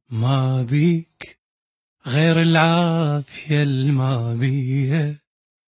ما بيك غير العافية الما بيه،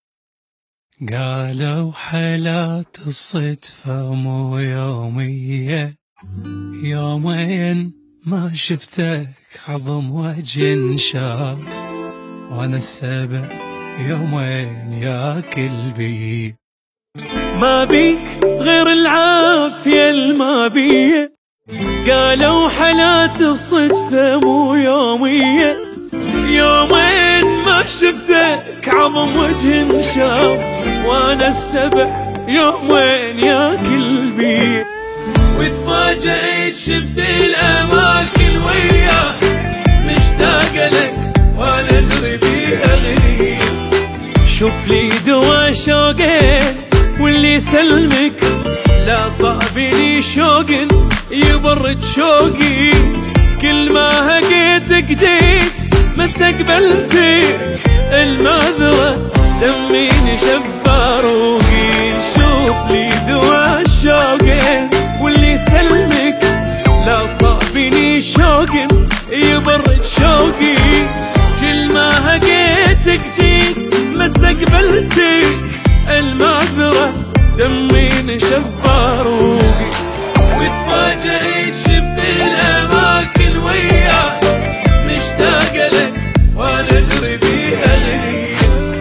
قالوا حالات الصدفة مو يومية. يومين ما شفتك عظم وجه انشاف، وانا السبع يومين ياكل بي. ما بيك غير العافية الما بيه، قالوا حالات الصدفة مو يومية. يومين ما شفتك عظم وجه انشاف، وانا السبع يومين ياكل بي. وتفاجئت شفت الاماكن وياك، مشتاق لك وانا ادري بيها غريب. شوف لي دوا شوقين واللي يسلمك، لا صعب لي شوق يبرد شوقي. كل ما هقيتك جيت ما استقبلتك، المعذرة دمي نشف باروقي. شوف لي دوا الشوقين واللي يسلمك، لا صعب لي شوق يبرد شوقي. كل ما هقيتك جيت ما استقبلتك، المعذرة دمي نشف باروقي. وتفاجئت شفت الاماكن وياك، مشتاق لك وانا ادري بيها غريب.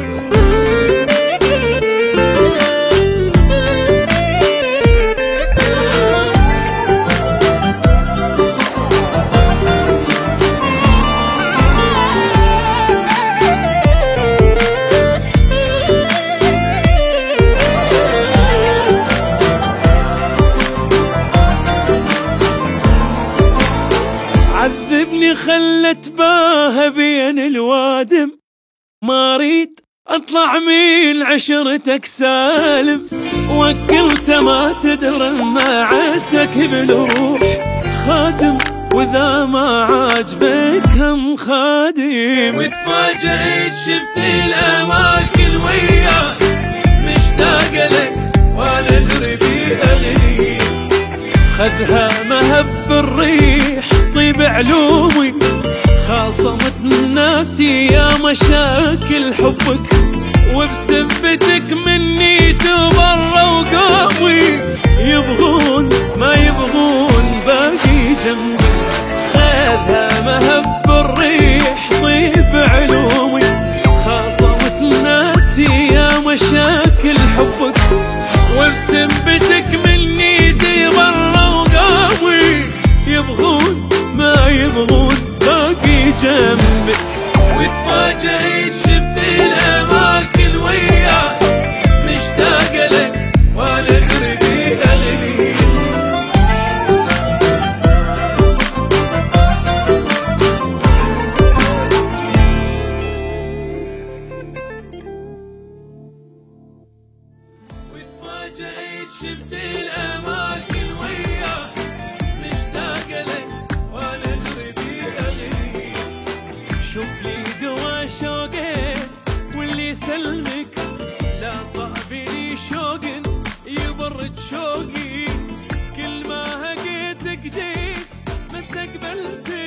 عذبني خلت باه بين الوادم، ما اريد اطلع من عشرتك سالم. وكلت ما تدري ما عزتك بالروح خادم، واذا ما عاجبك هم خادم. وتفاجئت شفت الاماكن وياك، مشتاق لك وانا ادري بيها غريب. خذها مهب الريح طيب علومي، خاصمت ناسي يا مشاكل حبك. وبسبتك مني تبروا قومي، يبغون ما يبغون باقي جنبك. خذها مهب الريح طيب علومي، خاصمت ناسي يا مشاكل حبك. وبسبتك مني تبروا قومي، يبغون ما يبغون باقي جنبك. وتفاجئت شفت الاماكن وياك، مشتاق لك وانا ادري بيها غريب. وتفاجئت شفت الاماكن وياك، مشتاق لك وانا ادري بيها غريب. شوف لي دوا شوقين واللي يسلمك، لا صعب لي شوق يبرد شوقي. كل ما هقيتك جيت ما استقبلتك،